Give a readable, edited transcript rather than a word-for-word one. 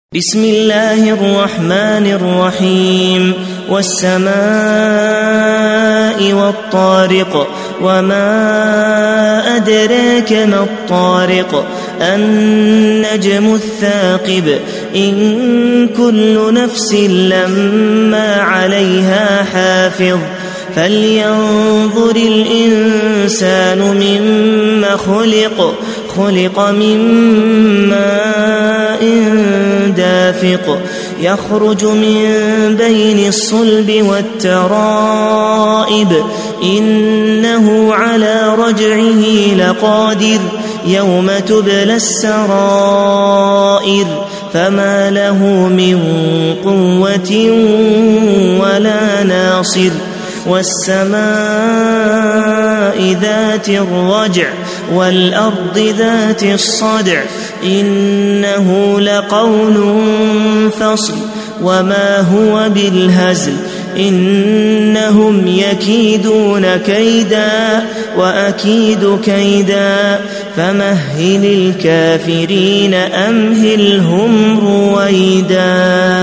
بسم الله الرحمن الرحيم والسماء والطارق وما أدراك ما الطارق النجم الثاقب إن كل نفس لما عليها حافظ فلينظر الإنسان مما خلق من ماء دافق يخرج من بين الصلب والترائب إنه على رجعه لقادر يوم تبلى السرائر فما له من قوة ولا ناصر والسماء ذات الرجع والأرض ذات الصدع إنه لقول فصل وما هو بالهزل إنهم يكيدون كيدا وأكيد كيدا فمهل الكافرين أمهلهم رويدا.